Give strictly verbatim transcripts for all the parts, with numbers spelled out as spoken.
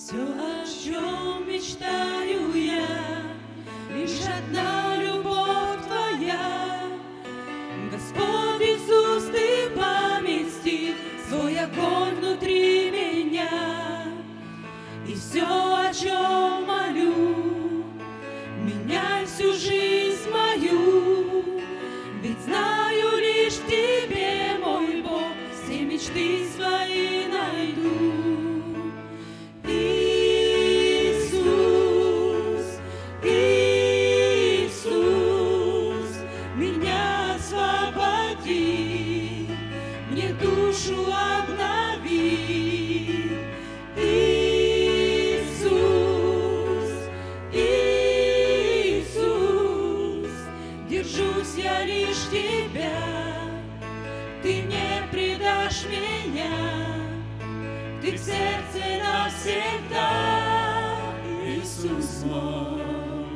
Все, о чем мечтаю я, лишь одна любовь Твоя. Господь Иисус, Ты помести свой огонь внутри меня. И все, о чем молю, меняй всю жизнь мою. Ведь знаю, лишь в Тебе, мой Бог, все мечты свои найду. Иисус, Иисус, меня освободи, мне душу обнови. Иисус, Иисус, держусь я лишь Тебя, Ты не предашь меня. Ты в сердце навсегда, Иисус мой.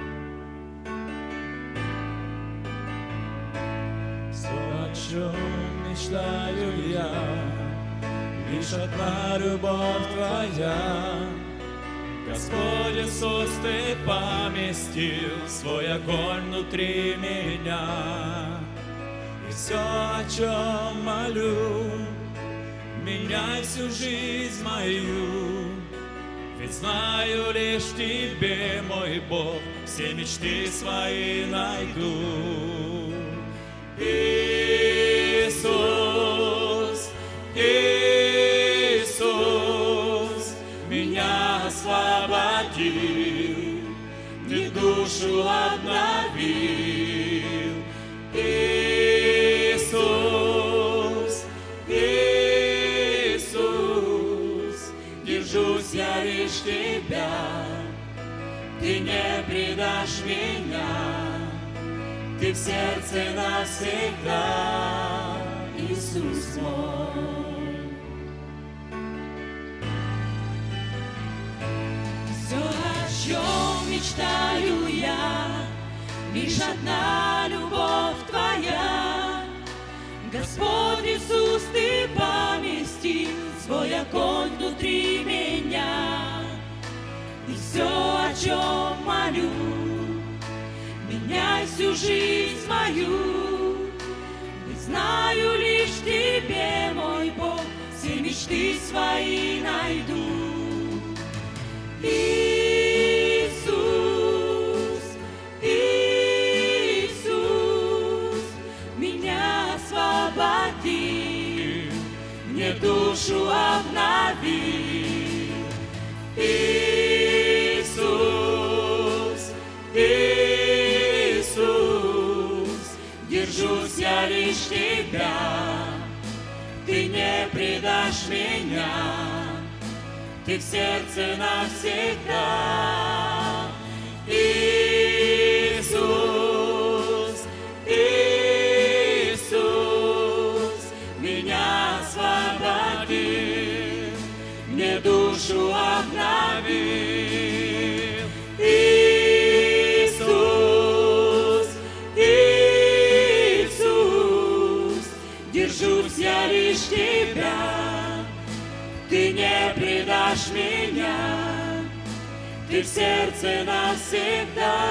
Все, о чем мечтаю я, лишь одна любовь Твоя. Господь Иисус, Ты поместил свой огонь внутри меня. И все, о чем молю, меняй всю жизнь мою. Ведь знаю, лишь в Тебе, мой Бог, все мечты свои найду. Иисус, Иисус, меня освободил, мне душу обновил. Иисус, Иисус, держусь я лишь Тебя, Ты не предашь меня. Ты в сердце навсегда, Иисус мой. Все, о чем мечтаю я, лишь одна любовь Твоя. Господь Иисус, Ты помести свой огонь внутри меня. И все, о чем молю, меняй всю жизнь мою. Ведь знаю, лишь в Тебе, мой Бог, все мечты свои найду. Иисус, Иисус, меня освободи, мне душу обнови. Иисус, Иисус, держусь я лишь Тебя, Ты не предашь меня. Ты в сердце навсегда, Иисус, Иисус, меня освободи, мне душу обнови. Иисус, Иисус, держусь я лишь Тебя, Ты не предашь меня. Ты в сердце навсегда.